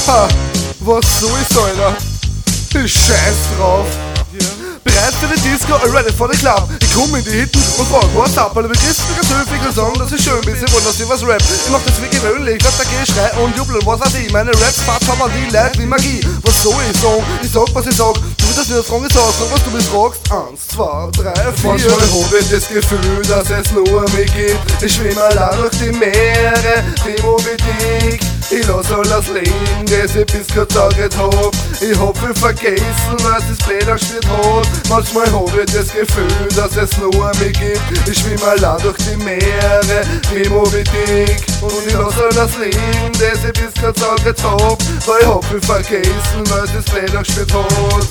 Ha, was soll's, Alter? Ich scheiß drauf. Bereit für die Disco, ready for the club. Ich komm in die Hitten und frag, what's up? Alle begrüßen mich ganz höflich und sagen, dass ich schön bin. Sie wollen, dass ich was rap. Ich mach das wie gewöhnlich, lass da Geschrei und Jubel, was weiß ich. Meine Raps-Parts haben die Leute wie Magie. Was soll ich sagen? Ich sag, was ich sag. Du wirst nicht fragen, ich sag, was du mich fragst. 1, 2, 3, 4. Manchmal hab ich das Gefühl, dass es nur um mich geht. Ich schwimm allein durch die Meere, wie Moby Dick. Ich lass alles liegen, das ich bis grad gesagt hab. Ich hab viel vergessen, was das Blätter gespielt hat. Manchmal hab ich das Gefühl, dass es nur um mich geht. Ich schwimm allein durch die Meere, wie Moby Dick. Und ich lass alles liegen, das ich bis grad gesagt hab. Weil ich hab viel vergessen, was das Blätter gespielt hat.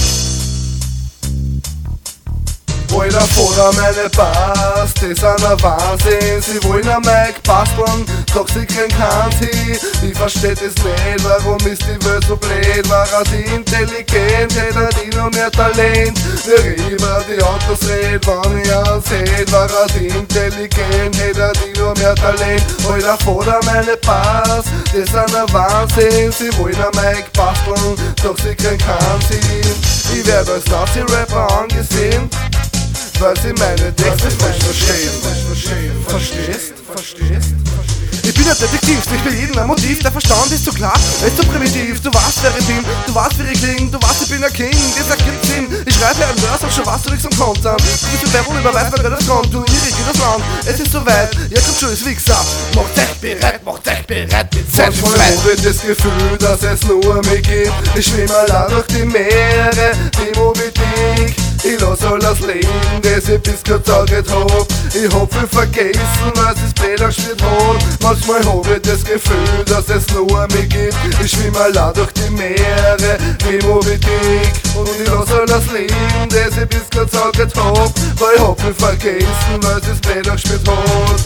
Alter, Vater, meine Bass, die sind ein Wahnsinn. Sie wollen am Mike basteln, doch sie kriegen keinen Tee. Ich versteh das nicht, warum ist die Welt so blöd? War er die intelligent, hätte die noch mehr Talent? Wer über die Autos redet, wann ich anseh. War er die intelligent, hätte die noch mehr Talent? Alter, Vater, meine Bass, die sind ein Wahnsinn. Sie wollen am Mike basteln, doch sie kriegen keinen Tee. Ich werd als Nazi-Rapper angesehen, weil sie meine Texte falsch verstehen. Verstehst? Ich bin ein Detektiv, ich will jeden ein Motiv. Der Verstand ist zu klar, er ist zu primitiv. Du weißt, wer ich bin, du weißt, wie ich kling. Du weißt, ich bin ein King, das ergibt Sinn. Ich schreibe hier ein Vers und schon weißt du nichts am Konter. Du bist die Werbung überweist, weil wer das kommt. Du irrig das Land, es ist soweit. Jetzt kommt schon das Wichser. Macht euch bereit mit Zeit. Manchmal hab ich das Gefühl, dass es nur um mich geht. Ich schwimm allein durch die Meere, wie Moby Dick. Ich lass alles liegen, das ich bis grad gesagt hab. Ich hab viel vergessen, was das Blätter gespielt hat. Manchmal hab ich das Gefühl, dass es nur um mich geht. Ich schwimm allein durch die Meere, wie Moby Dick. Und ich lass alles liegen, das ich bis grad gesagt hab. Weil ich hab viel vergessen, was das Blätter gespielt hat.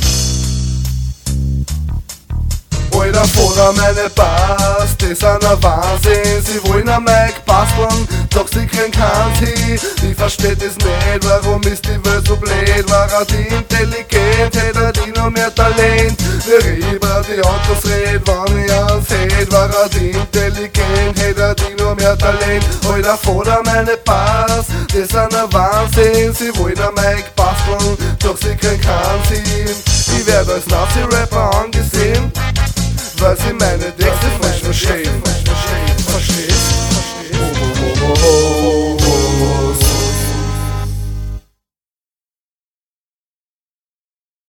Alter, Vater, meine Bass, die sind ein Wahnsinn. Sie wollen am Mike basteln, doch sie kriegen keinen Tee. Ich versteh das nicht, warum ist die Welt so blöd? War er die intelligent, hätte die noch mehr Talent? Wer über die Autos redet, wann ich anseh. War er die intelligent, hätte die noch mehr Talent? Alter, Vater, meine Bass, die sind ein Wahnsinn. Sie wollen am Mike basteln, doch sie kriegen keinen Tee. Ich werd als Nazi-Rapper angesehen, weil sie meine